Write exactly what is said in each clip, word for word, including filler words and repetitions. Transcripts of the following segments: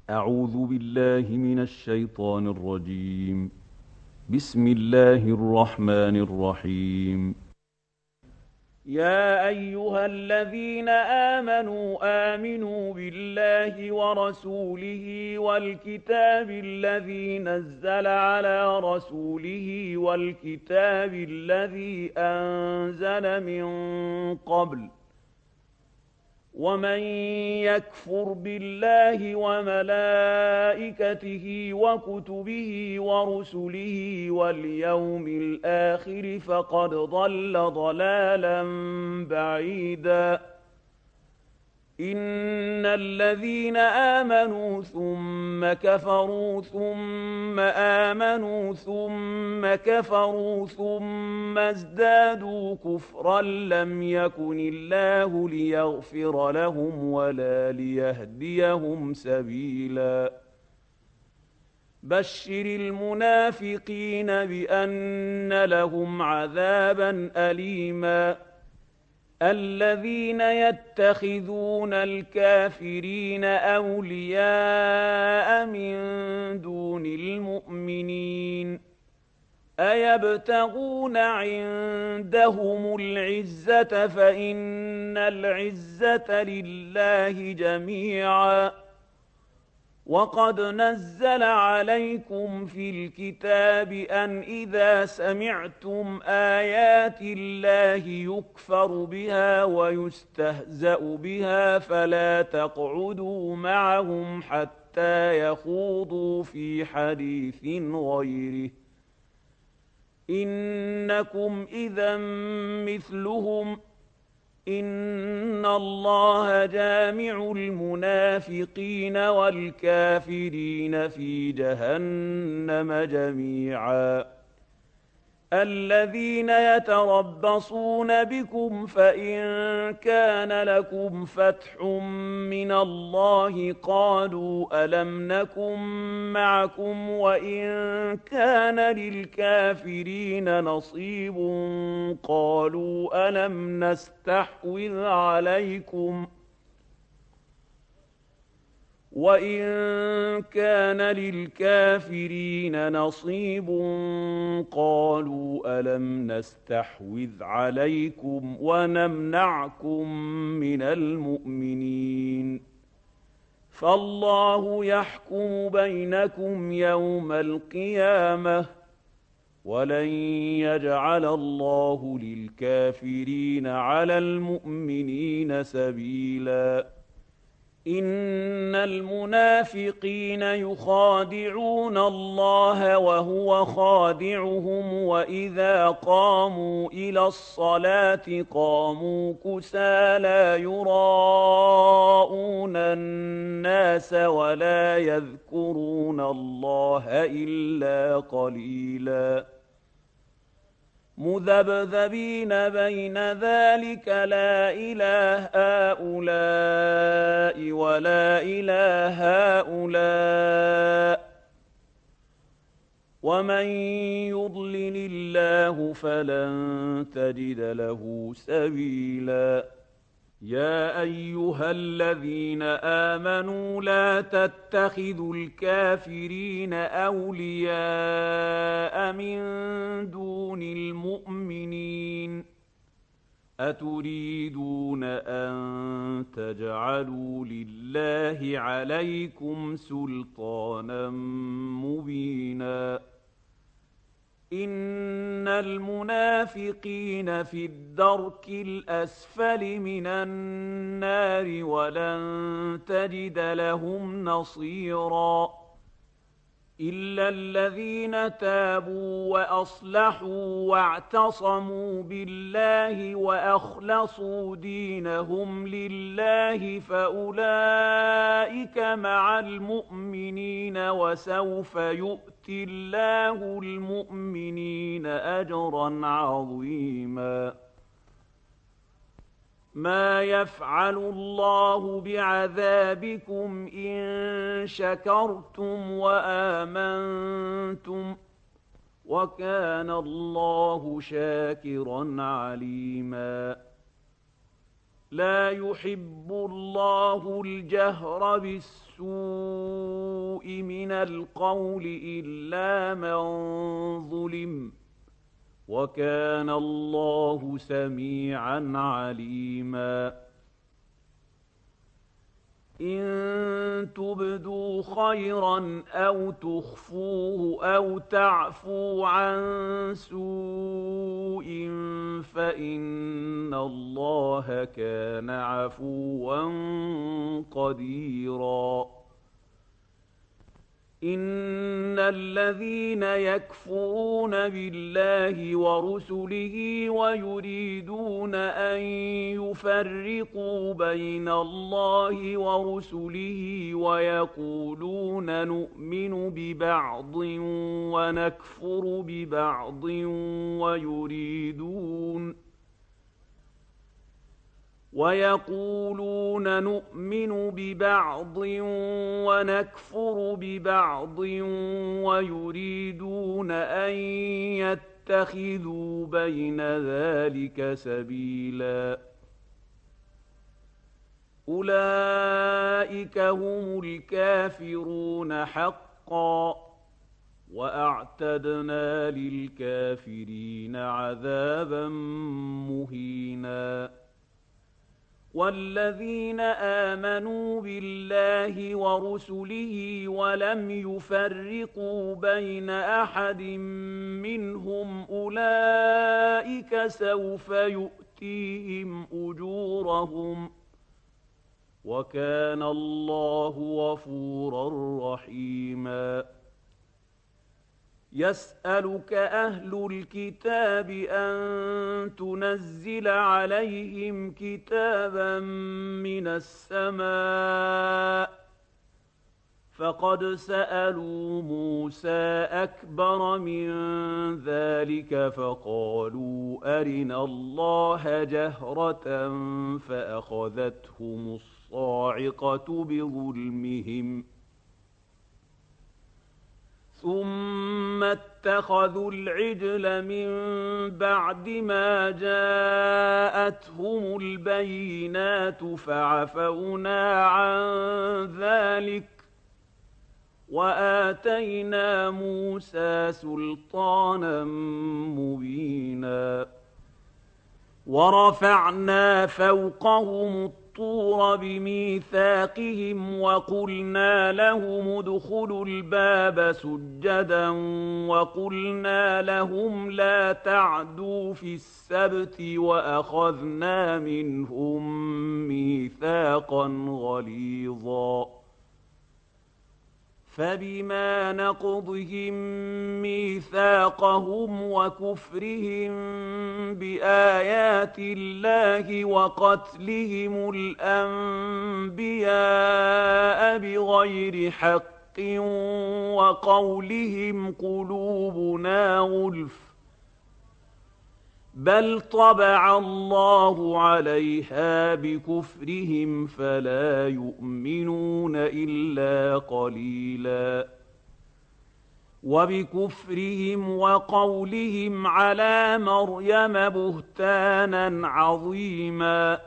أعوذ بالله من الشيطان الرجيم. بسم الله الرحمن الرحيم. يا أيها الذين آمنوا آمنوا بالله ورسوله والكتاب الذي نزل على رسوله والكتاب الذي أنزل من قبل ومن يكفر بالله وملائكته وكتبه ورسله واليوم الآخر فقد ضل ضلالا بعيدا إن الذين آمنوا ثم كفروا ثم آمنوا ثم كفروا ثم ازدادوا كفرا لم يكن الله ليغفر لهم ولا ليهديهم سبيلا بشر المنافقين بأن لهم عذابا أليما الذين يتخذون الكافرين أولياء من دون المؤمنين أيبتغون عندهم العزة فإن العزة لله جميعا وقد نزل عليكم في الكتاب أن إذا سمعتم آيات الله يكفر بها ويستهزأ بها فلا تقعدوا معهم حتى يخوضوا في حديث غيره إنكم إذا مثلهم إن الله جامع المنافقين والكافرين في جهنم جميعا الذين يتربصون بكم فإن كان لكم فتح من الله قالوا ألم نكن معكم وإن كان للكافرين نصيب قالوا ألم نستحوذ عليكم وإن كان للكافرين نصيب قالوا ألم نستحوذ عليكم ونمنعكم من المؤمنين فالله يحكم بينكم يوم القيامة ولن يجعل الله للكافرين على المؤمنين سبيلا إن المنافقين يخادعون الله وهو خادعهم وإذا قاموا إلى الصلاة قاموا كسالى يراءون الناس ولا يذكرون الله إلا قليلاً مذبذبين بين ذلك لا إله هؤلاء ولا إله هؤلاء ومن يضلل الله فلن تجد له سبيلا يا أيها الذين آمنوا لا تتخذوا الكافرين أولياء من دون المؤمنين أتريدون أن تجعلوا لله عليكم سلطانا مبينا إن المنافقين في الدرك الأسفل من النار ولن تجد لهم نصيرا إلا الذين تابوا وأصلحوا واعتصموا بالله وأخلصوا دينهم لله فأولئك مع المؤمنين وسوف يؤتي الله المؤمنين أجرا عظيما ما يفعل الله بعذابكم إن شكرتم وآمنتم وكان الله شاكرا عليما لا يحب الله الجهر بالسوء السوء من القول إلا من ظلم وكان الله سميعا عليما إن تبدوا خيرا أو تخفوه أو تعفوا عن سوء فإن الله كان عفوا قديرا إن الذين يكفرون بالله ورسله ويريدون أن يفرقوا بين الله ورسله ويقولون نؤمن ببعض ونكفر ببعض ويريدون ويقولون نؤمن ببعض ونكفر ببعض ويريدون أن يتخذوا بين ذلك سبيلا أولئك هم الكافرون حقا وأعتدنا للكافرين عذابا مهينا والذين آمنوا بالله ورسله ولم يفرقوا بين أحد منهم أولئك سوف يؤتيهم أجورهم وكان الله غفورا رحيما يسألك أهل الكتاب أن تنزل عليهم كتابا من السماء فقد سألوا موسى أكبر من ذلك فقالوا أرنا الله جهرة فأخذتهم الصاعقة بظلمهم ثم اتخذوا العجل من بعد ما جاءتهم البينات فعفونا عن ذلك وآتينا موسى سلطانا مبينا ورفعنا فوقهم الطور بميثاقهم وقلنا لهم ادخلوا الباب سجدا وقلنا لهم لا تعدوا في السبت وأخذنا منهم ميثاقا غليظا فبما نقضهم ميثاقهم وكفرهم بآيات الله وقتلهم الأنبياء بغير حق وقولهم قلوبنا غلف بل طبع الله عليها بكفرهم فلا يؤمنون إلا قليلا وبكفرهم وقولهم على مريم بهتانا عظيما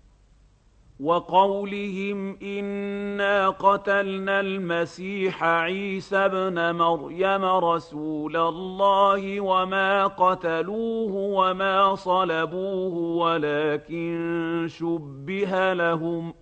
وقولهم إنا قتلنا المسيح عيسى ابن مريم رسول الله وما قتلوه وما صلبوه ولكن شبه لهم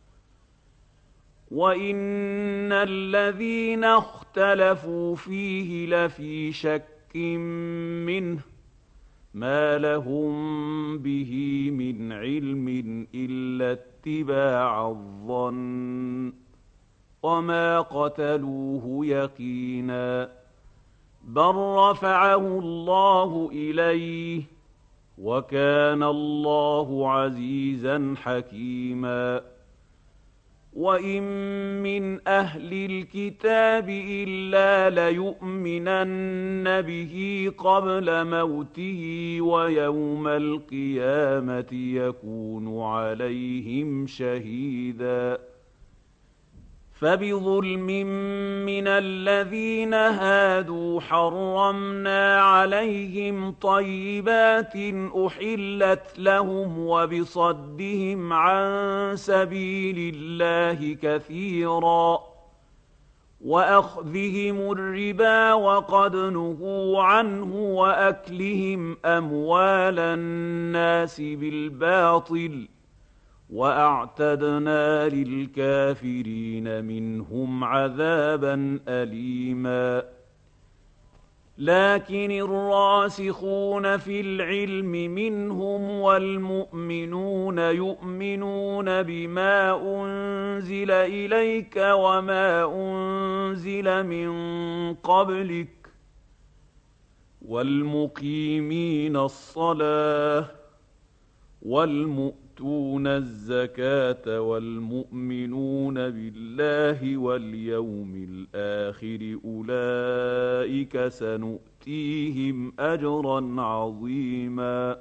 وإن الذين اختلفوا فيه لفي شك منه ما لهم به من علم إلا اتباع الظن وما قتلوه يقينا بل رفعه الله إليه وكان الله عزيزا حكيما وإن من أهل الكتاب إلا ليؤمنن به قبل موته ويوم القيامة يكون عليهم شهيدا فبظلم من الذين هادوا حرمنا عليهم طيبات أحلت لهم وبصدهم عن سبيل الله كثيرا وأخذهم الربا وقد نهوا عنه وأكلهم أموال الناس بالباطل وأعتدنا للكافرين منهم عذابا أليما لكن الراسخون في العلم منهم والمؤمنون يؤمنون بما أنزل إليك وما أنزل من قبلك والمقيمين الصلاة والمؤتون الزكاة والمؤمنون بالله واليوم الآخر أولئك سنؤتيهم أجرا عظيما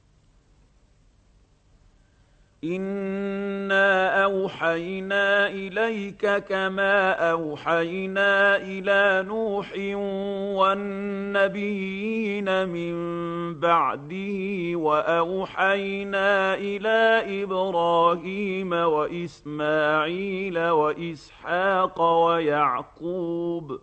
إنا أوحينا إليك كما أوحينا إلى نوح والنبيين من بعده وأوحينا إلى إبراهيم وإسماعيل وإسحاق ويعقوب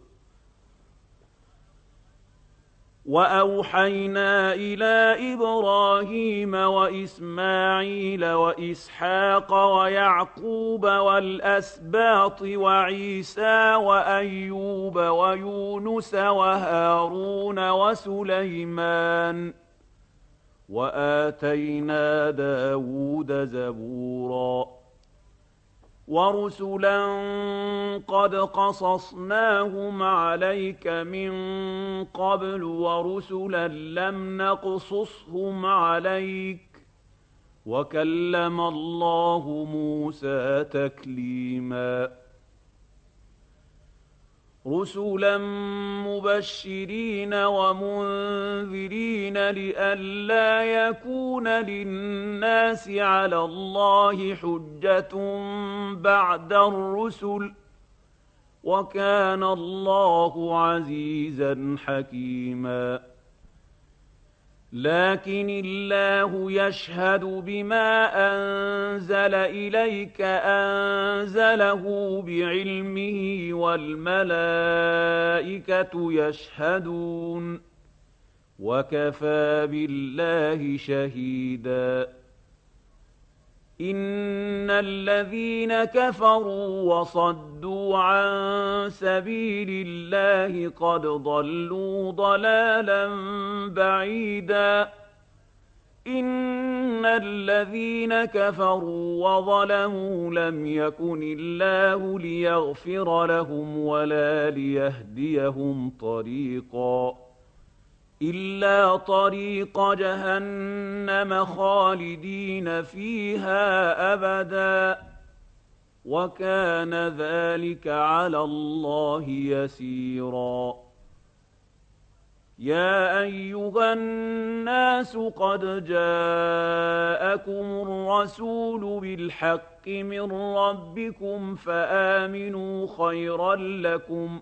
وأوحينا إلى إبراهيم وإسماعيل وإسحاق ويعقوب والأسباط وعيسى وأيوب ويونس وهارون وسليمان وآتينا داود زبورا ورسلا قد قصصناهم عليك من قبل ورسلا لم نقصصهم عليك وكلم الله موسى تكليما رسلا مبشرين ومنذرين لئلا يكون للناس على الله حجة بعد الرسل وكان الله عزيزا حكيما لكن الله يشهد بما أنزل إليك أنزله بعلمه والملائكة يشهدون وكفى بالله شهيدا إن الذين كفروا وصدوا عن سبيل الله قد ضلوا ضلالا بعيدا إن الذين كفروا وظلموا لم يكن الله ليغفر لهم ولا ليهديهم طريقا إلا طريق جهنم خالدين فيها أبدا وكان ذلك على الله يسيرا يا أيها الناس قد جاءكم الرسول بالحق من ربكم فآمنوا خيرا لكم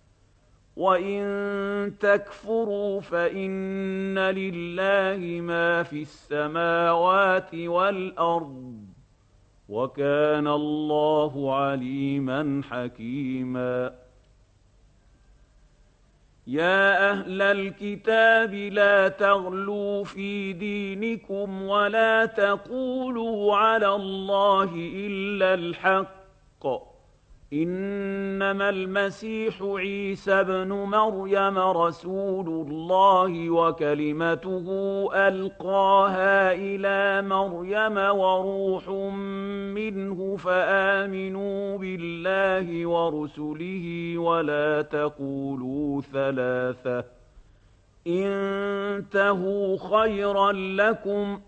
وإن تكفروا فإن لله ما في السماوات والأرض وكان الله عليما حكيما يا أهل الكتاب لا تغلوا في دينكم ولا تقولوا على الله إلا الحق إنما المسيح عيسى ابن مريم رسول الله وكلمته ألقاها إلى مريم وروح منه فآمنوا بالله ورسله ولا تقولوا ثلاثة انتهوا خيرا لكم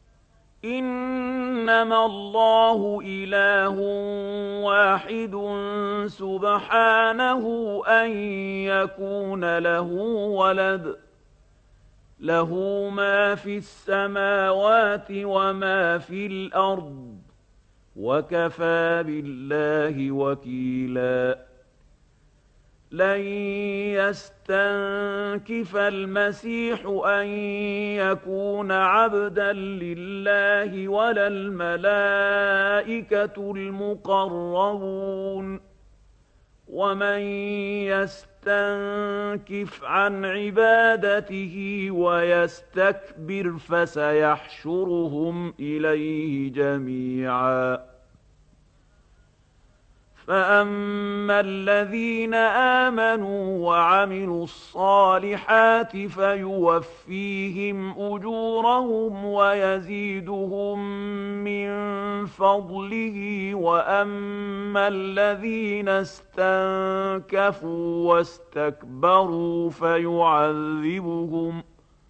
إنما الله إله واحد سبحانه أن يكون له ولد له ما في السماوات وما في الأرض وكفى بالله وكيلا لن يستنكف المسيح أن يكون عبدا لله ولا الملائكة المقربون ومن يستنكف عن عبادته ويستكبر فسيحشرهم إليه جميعا فأما الذين آمنوا وعملوا الصالحات فيوفيهم أجورهم ويزيدهم من فضله وأما الذين استنكفوا واستكبروا فيعذبهم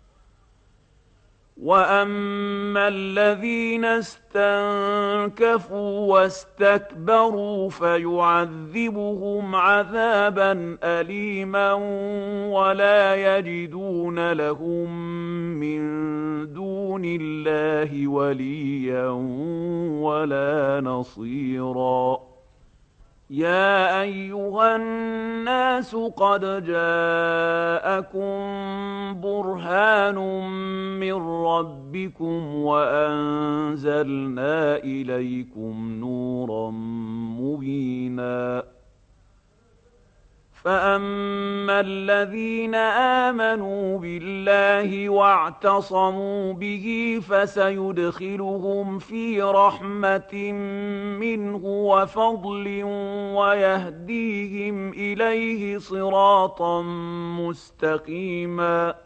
وَأَمَّا الَّذِينَ اسْتَنكَفُوا وَاسْتَكْبَرُوا فَيُعَذِّبُهُمْ عَذَابًا أَلِيمًا وَلَا يَجِدُونَ لَهُم مِّن دُونِ اللَّهِ وَلِيًّا وَلَا نَصِيرًا يَا أَيُّهَا النَّاسُ قَدْ جَاءَكُم بُرْهَانٌ مِّن رَّبِّكُمْ وَأَنزَلْنَا إِلَيْكُمْ نُورًا مُّبِينًا فَأَمَّا الَّذِينَ آمَنُوا بِاللَّهِ وَاعْتَصَمُوا بِهِ فَسَيُدْخِلُهُمْ فِي رَحْمَةٍ مِّنْهُ وَفَضْلٍ وَيَهْدِيهِمْ إِلَيْهِ صِرَاطًا مُّسْتَقِيمًا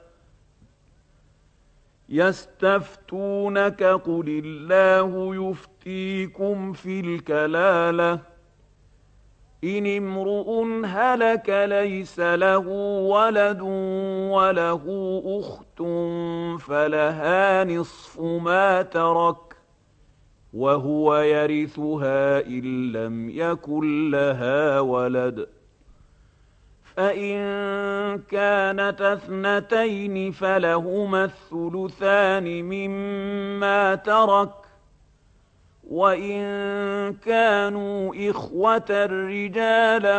يَسْتَفْتُونَكَ قُلِ اللَّهُ يُفْتِيكُمْ فِي الْكَلَالَةِ إن امرؤ هلك ليس له ولد وله أخت فلها نصف ما ترك وهو يرثها إن لم يكن لها ولد فإن كانت اثنتين فلهما الثلثان مما ترك وَإِن كَانُوا إِخْوَةً رِجَالًا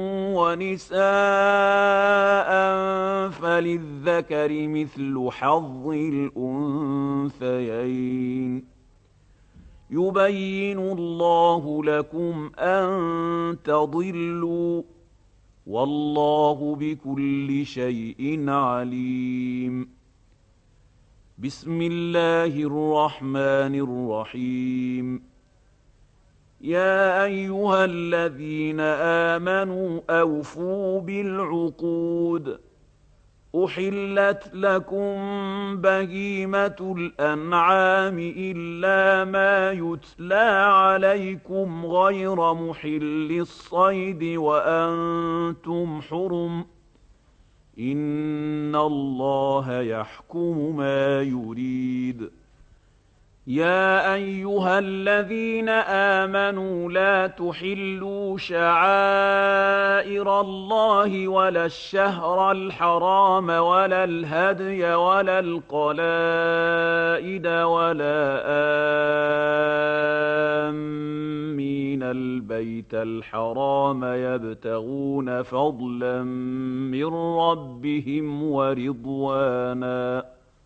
وَنِسَاءً فَلِلذَّكَرِ مِثْلُ حَظِّ الْأُنثَيَيْنِ يُبَيِّنُ اللَّهُ لَكُمْ أَن تَضِلُّوا وَاللَّهُ بِكُلِّ شَيْءٍ عَلِيمٌ بسم الله الرحمن الرحيم يا أيها الذين آمنوا أوفوا بالعقود أحلت لكم بهيمة الأنعام إلا ما يتلى عليكم غير محل الصيد وأنتم حرم إن الله يحكم ما يريد يا أيها الذين آمنوا لا تحلوا شعائر الله ولا الشهر الحرام ولا الهدي ولا القلائد ولا آمين البيت الحرام يبتغون فضلا من ربهم ورضوانا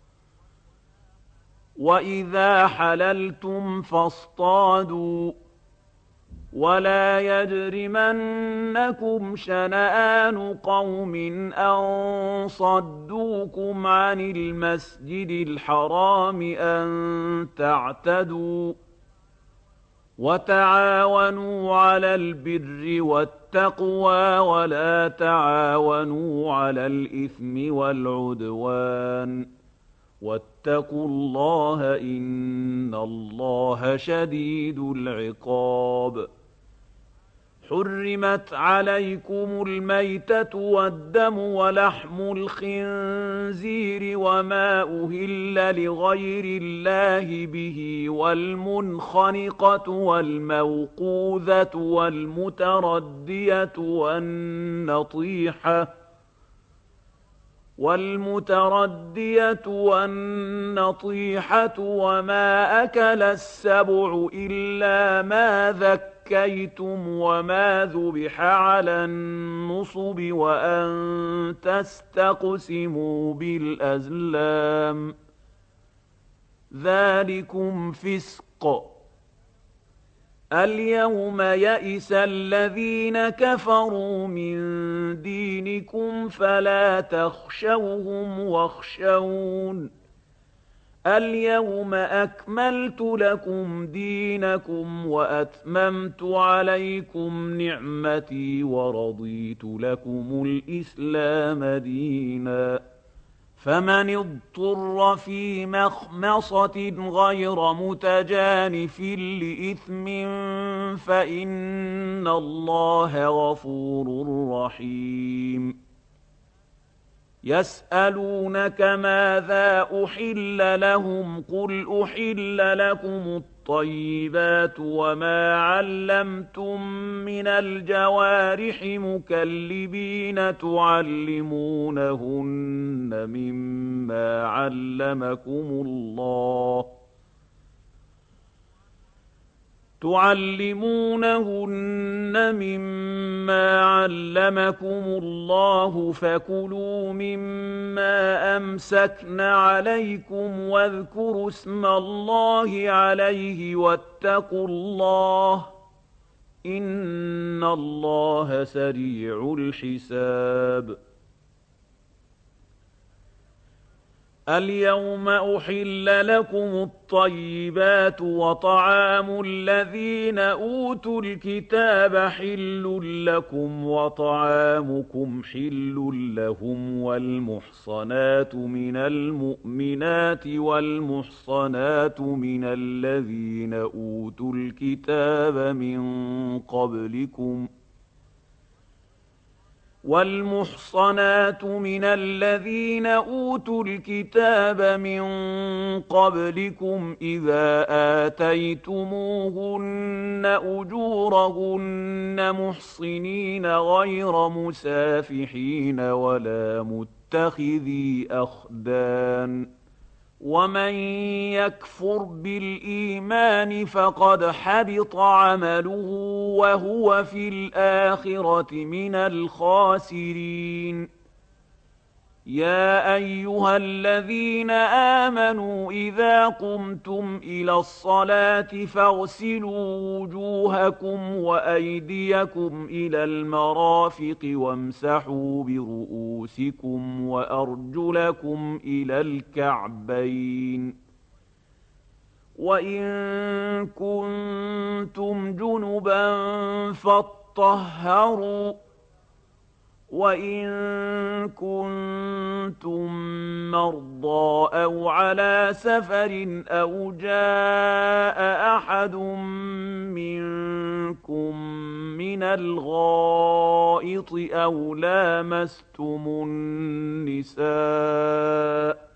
وَإِذَا حَلَلْتُمْ فَاصْطَادُوا وَلَا يَجْرِمَنَّكُمْ شَنَآنُ قَوْمٍ أَن صَدُّوكُمْ عَنِ الْمَسْجِدِ الْحَرَامِ أَن تعتدوا وَتَعَاوَنُوا عَلَى الْبِرِّ وَالتَّقْوَى وَلَا تَعَاوَنُوا عَلَى الْإِثْمِ وَالْعُدْوَانِ واتقوا الله إن الله شديد العقاب حرمت عليكم الميتة والدم ولحم الخنزير وما أهل لغير الله به والمنخنقة والموقوذة والمتردية والنطيحة والمتردية والنطيحة وما أكل السبع إلا ما ذكيتم وما ذبح على النصب وأن تستقسموا بالأزلام ذلكم فسق اليوم يئس الذين كفروا من دينكم فلا تخشوهم واخشون اليوم أكملت لكم دينكم وأتممت عليكم نعمتي ورضيت لكم الإسلام دينا فمن اضطر في مخمصة غير متجانف لإثم فإن الله غفور رحيم يسألونك ماذا أحل لهم قل أحل لكم الطيبات وما علمتم من الجوارح مكلبين تعلمونهن مما علمكم الله تعلمونهن مما علمكم الله فكلوا مما أمسكن عليكم واذكروا اسم الله عليه واتقوا الله إن الله سريع الحساب اليوم أحل لكم الطيبات وطعام الذين أوتوا الكتاب حل لكم وطعامكم حل لهم والمحصنات من المؤمنات والمحصنات من الذين أوتوا الكتاب من قبلكم والمحصنات من الذين أوتوا الكتاب من قبلكم إذا آتيتموهن أجورهن محصنين غير مسافحين ولا متخذي أخدان ومن يكفر بالإيمان فقد حبط عمله وهو في الآخرة من الخاسرين يا أيها الذين آمنوا إذا قمتم إلى الصلاة فاغسلوا وجوهكم وأيديكم إلى المرافق وامسحوا برؤوسكم وأرجلكم إلى الكعبين وإن كنتم جنبا فاطهروا وإن كنتم مرضى أو على سفر أو جاء أحد منكم من الغائط أو لامستم النساء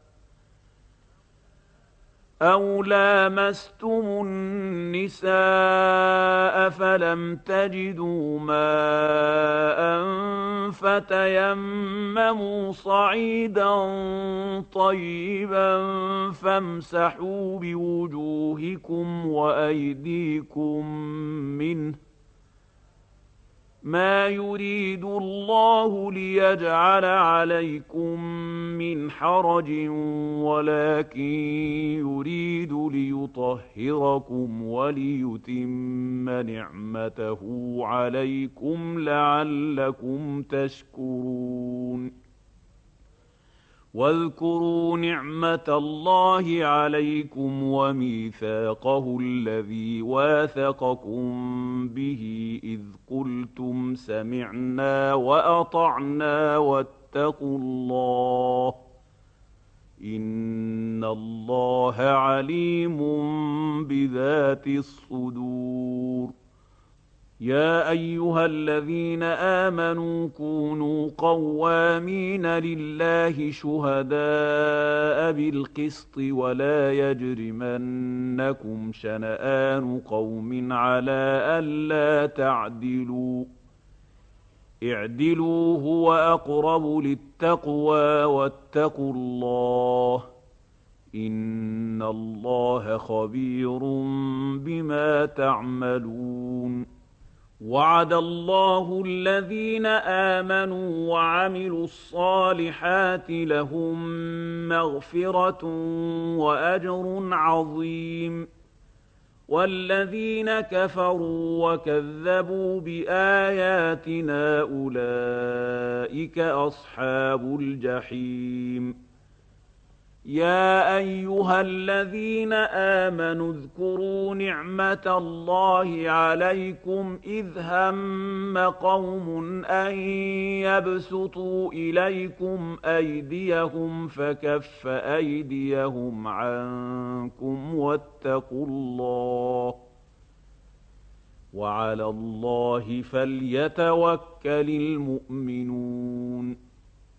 أو لامستم النساء فلم تجدوا ماء فتيمموا صعيدا طيبا فامسحوا بوجوهكم وأيديكم منه ما يريد الله ليجعل عليكم من حرج ولكن يريد ليطهركم وليتم نعمته عليكم لعلكم تشكرون واذكروا نعمة الله عليكم وميثاقه الذي واثقكم به إذ قلتم سمعنا وأطعنا واتقوا الله إن الله عليم بذات الصدور يا أيها الذين آمنوا كونوا قوامين لله شهداء بالقسط ولا يجرمنكم شنآن قوم على ألا تعدلوا اعدلوا هو أقرب للتقوى واتقوا الله إن الله خبير بما تعملون وعد الله الذين آمنوا وعملوا الصالحات لهم مغفرة وأجر عظيم والذين كفروا وكذبوا بآياتنا أولئك أصحاب الجحيم. يا أيها الذين آمنوا اذكروا نعمة الله عليكم إذ هم قوم أن يبسطوا إليكم أيديهم فكف أيديهم عنكم واتقوا الله وعلى الله فليتوكل المؤمنون.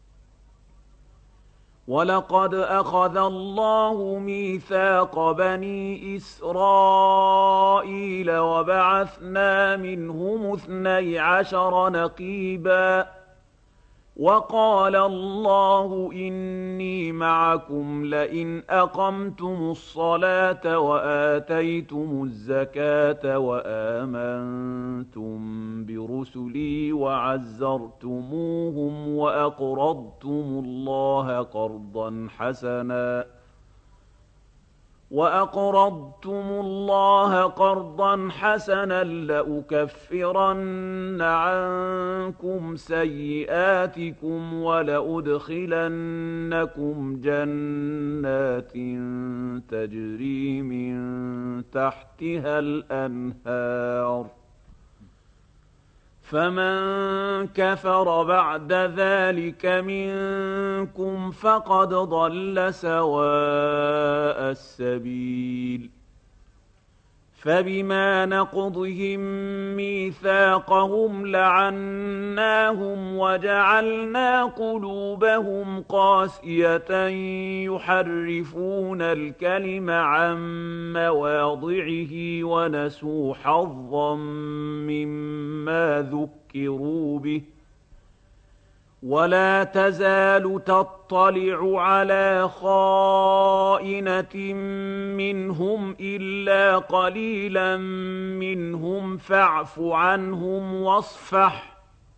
ولقد أخذ الله ميثاق بني إسرائيل وبعثنا منهم اثني عشر نقيبا وقال الله إني معكم لئن أقمتم الصلاة وآتيتم الزكاة وآمنتم برسلي وعزرتموهم وأقرضتم الله قرضا حسنا وأقرضتم الله قرضا حسنا لأكفرن عنكم سيئاتكم ولأدخلنكم جنات تجري من تحتها الأنهار فمن كفر بعد ذلك منكم فقد ضل سواء السبيل. فبما نقضهم ميثاقهم لعناهم وجعلنا قلوبهم قاسية يحرفون الكلم عن مواضعه ونسوا حظا مما ذكروا به ولا تزال تطلع على خائنة منهم إلا قليلا منهم فاعف عنهم واصفح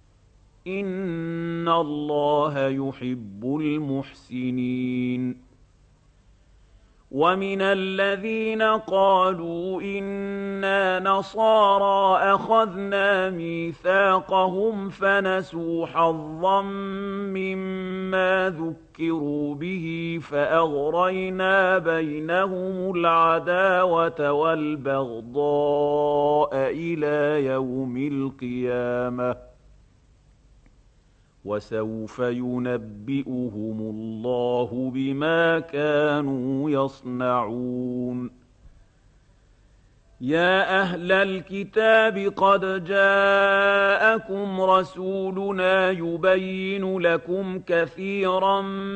إن الله يحب المحسنين. ومن الذين قالوا إنا نصارى أخذنا ميثاقهم فنسوا حظا مما ذكروا به فأغرينا بينهم العداوة والبغضاء إلى يوم القيامة وسوف ينبئهم الله بما كانوا يصنعون. يا أهل الكتاب قد جاءكم رسولنا يبين لكم كثيرا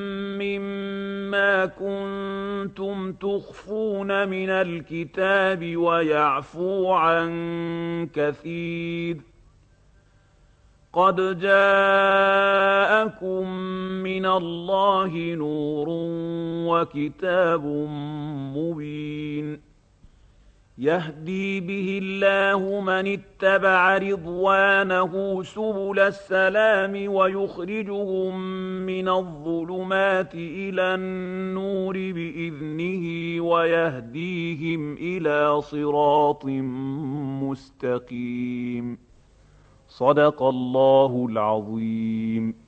مما كنتم تخفون من الكتاب ويعفو عن كثير. قد جاءكم من الله نور وكتاب مبين يهدي به الله من اتبع رضوانه سبل السلام ويخرجهم من الظلمات إلى النور بإذنه ويهديهم إلى صراط مستقيم. صدق الله العظيم.